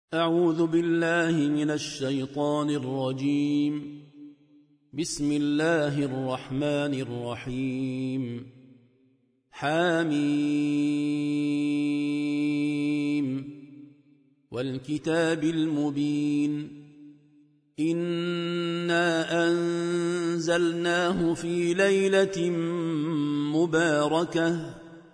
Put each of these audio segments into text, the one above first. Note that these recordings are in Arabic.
أعوذ بالله من الشيطان الرجيم. بسم الله الرحمن الرحيم. حميم والكتاب المبين. إنا أنزلناه في ليلة مباركة.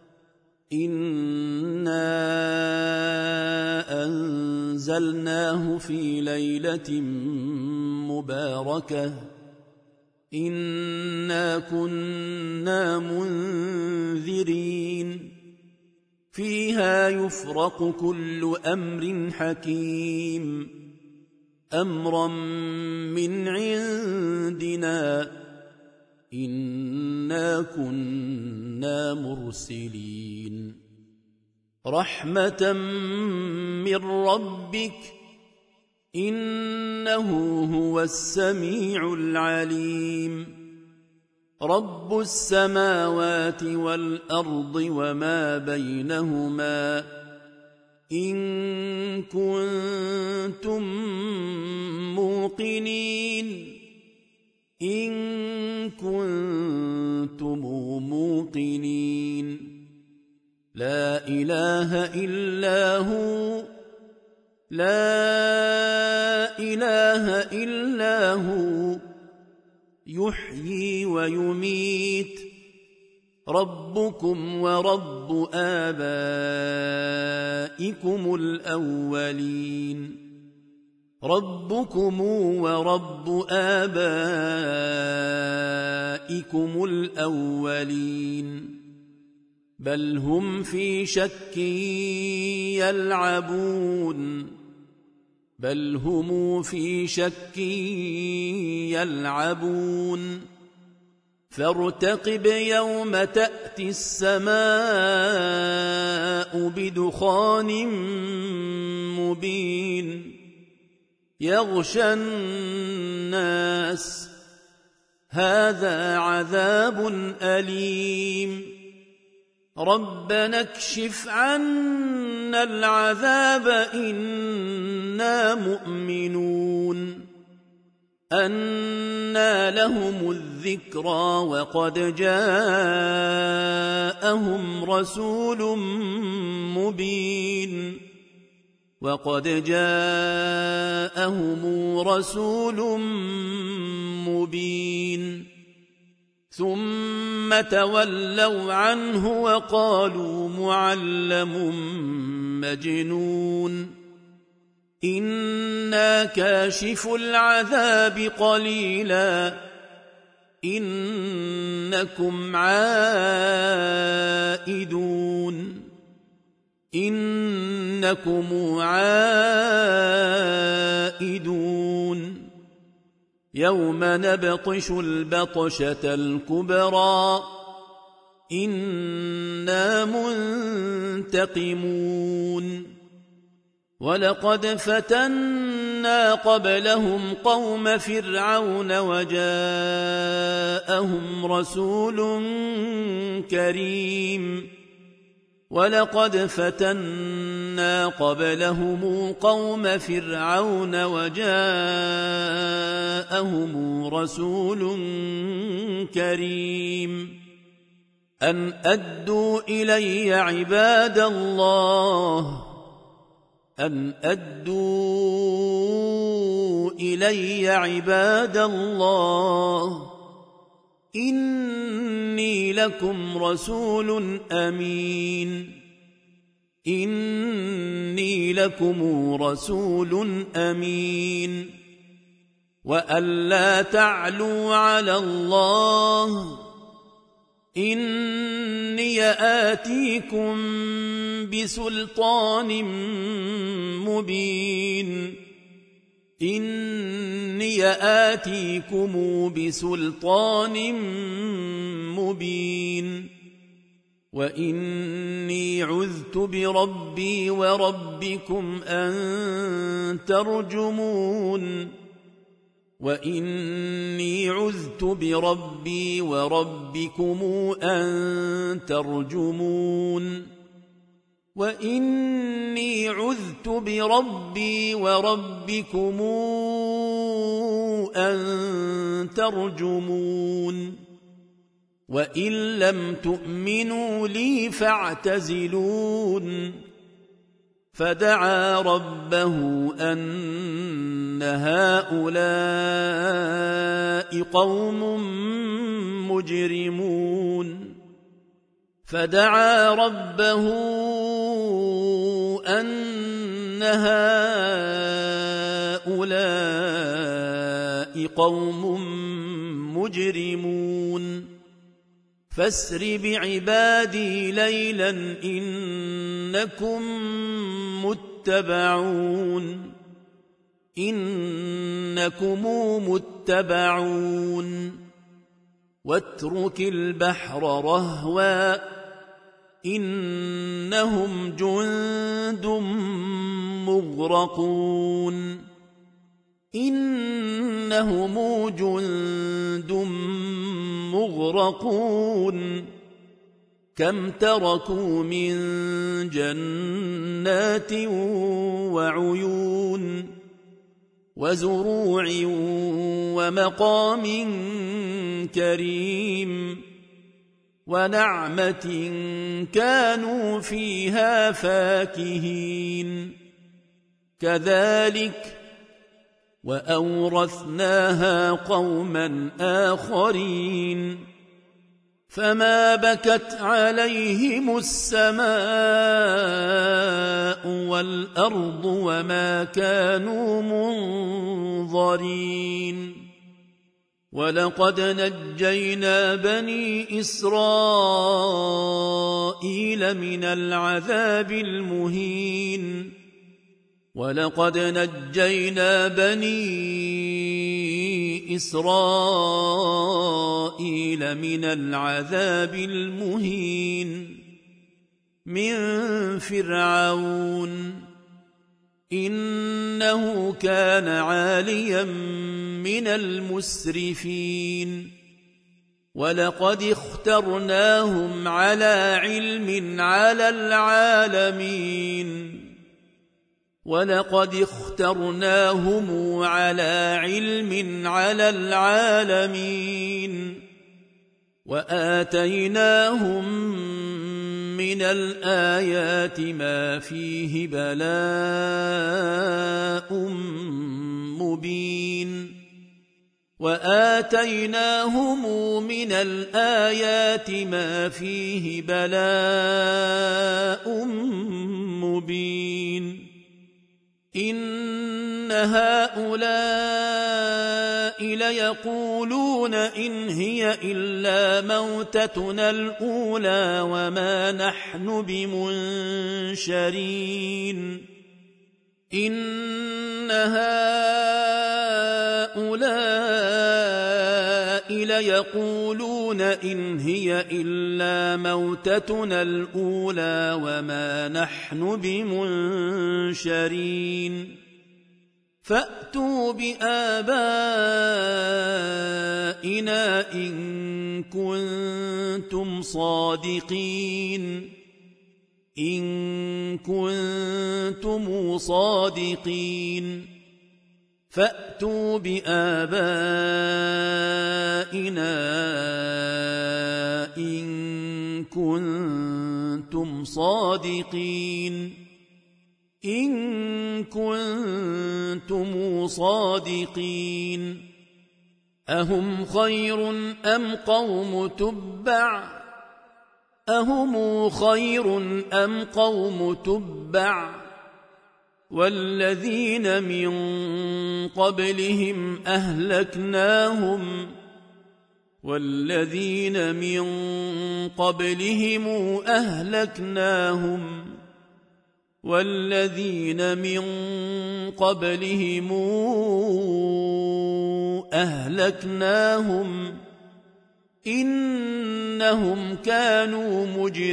أنزلناه في ليلة مباركة. إنا كنا منذرين. فيها يفرق كل أمر حكيم. أمرا من عندنا. إنا كنا مرسلين. رحمة من ربك. إنه هو السميع العليم. رب السماوات والأرض وما بينهما. إن كنتم موقنين. إن كنتم موقنين. لا إله إلا هو. لا إله إلا هو. يحيي ويميت. ربكم ورب آبائكم الأولين. ربكم ورب آبائكم الأولين. بل هم في شك يلعبون. بل هم في شك يلعبون. فارتقب يوم تأتي السماء بدخان مبين. يغشى الناس. هذا عذاب أليم. ربنا اكشف عنا العذاب إنا مؤمنون. أنى لهم الذكرى وقد جاءهم رسول مبين. وقد جاءهم رسول مبين. ثم تولوا عنه وقالوا معلم مجنون. إنا كاشف العذاب قليلا. إنكم عائدون. إنكم عائدون. يوم نبطش البطشة الكبرى. إنا منتقمون. ولقد فتنا قبلهم قوم فرعون وجاءهم رسول كريم. ولقد فتنا قبلهم قوم فرعون وجاءهم رسول كريم. أن أدوا إلي عباد الله. أن أدوا إلي عباد الله. إني لكم رسول أمين. إني لكم رسول أمين. وأن لا تعلوا على الله. إني آتيكم بسلطان مبين. إني آتيكم بسلطان مبين. وإني عذت بربي وربكم أن ترجمون. وإني عذت بربي وربكم أن ترجمون. وإني عذت بربي وربكم أن ترجمون وإن لم تؤمنوا لي فاعتزلون فدعا ربه أن هؤلاء قوم مجرمون فدعا ربه أن هؤلاء قوم مجرمون فاسر بعبادي ليلا إنكم متبعون واترك البحر رهوا إنهم جند مغرقون كم تركوا من جنات وعيون وزروع ومقام كريم ونعمة كانوا فيها فاكهين كذلك وأورثناها قوما آخرين فما بكت عليهم السماء والأرض وما كانوا منظرين ولقد نجينا بني إسرائيل من العذاب المهين ولقد نجينا بني إسرائيل من العذاب المهين من فرعون إنه كان عاليا من المسرفين ولقد اخترناهم على علم على العالمين ولقد اخترناهم على علم على العالمين وآتيناهم من الآيات ما فيه بلاء مبين وآتيناهم من الآيات ما فيه بلاء مبين إن هؤلاء ليقولون إن هي إلا موتتنا الأولى وما نحن بمنشرين إن هؤلاء ليقولون إن هي إلا موتتنا الأولى وما نحن بمنشرين فأتوا بآبائنا إن كنتم صادقين فأتوا بآبائنا إن كنتم صادقين أهم خير أم قوم تبع والذين من قبلهم أهلكناهم إنهم كانوا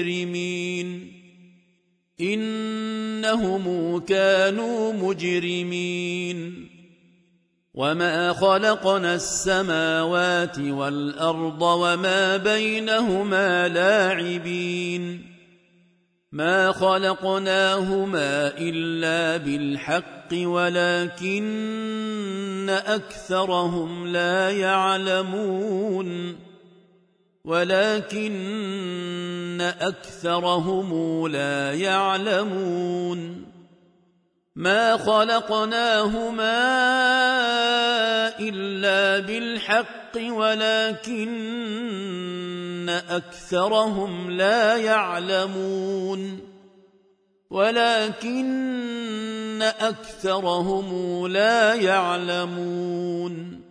مجرمين وما خلقنا السماوات والأرض وما بينهما لاعبين ما خلقناهما إلا بالحق ولكن أكثرهم لا يعلمون ما خلقناهما إلا بالحق ولكن أكثرهم لا يعلمون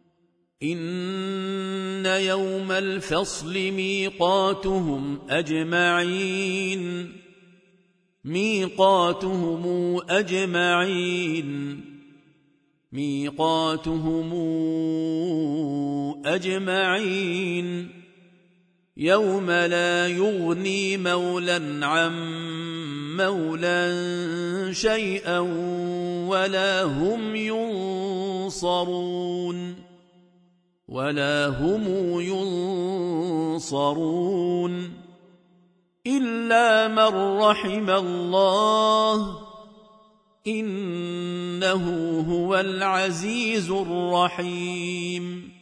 إن يوم الفصل ميقاتهم أجمعين يوم لا يغني مولى عن مولى شيئا ولا هم ينصرون إلا من رحم الله إنه هو العزيز الرحيم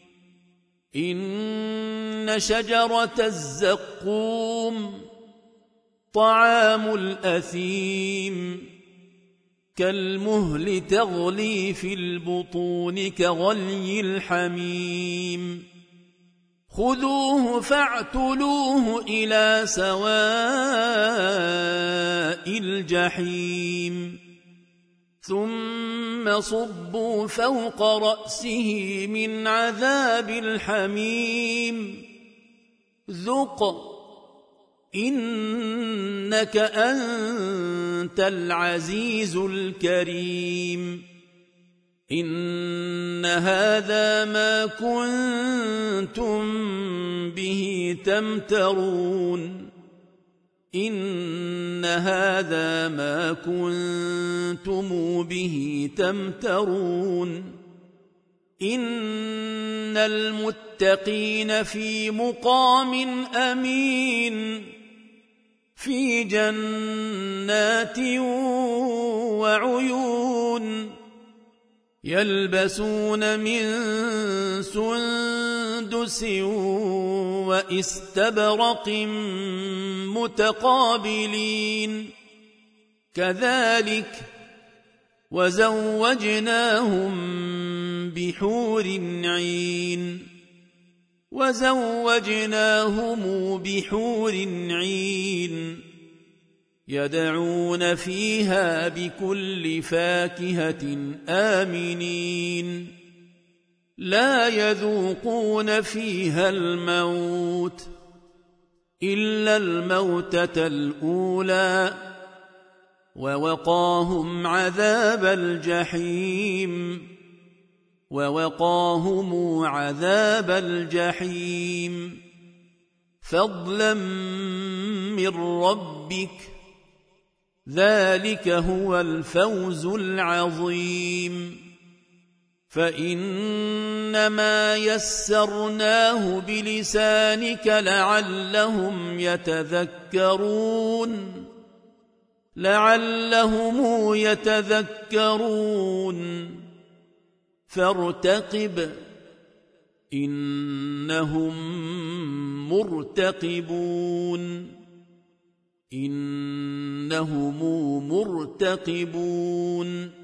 إن شجرة الزقوم طعام الأثيم كالمهل تغلي في البطون كغلي الحميم خذوه فاعتلوه إلى سواء الجحيم ثم صبوا فوق رأسه من عذاب الحميم ذق إنك أنت العزيز الكريم إن هذا ما كنتم به تمترون إن المتقين في مقام أمين في جنات وعيون يلبسون من سندس واستبرق متقابلين كذلك وزوجناهم بحور عين يدعون فيها بكل فاكهة آمنين لا يذوقون فيها الموت إلا الموتة الأولى ووقاهم عذاب الجحيم فضلا من ربك ذلك هو الفوز العظيم فإنما يسرناه بلسانك لعلهم يتذكرون فارتقب إنهم مرتقبون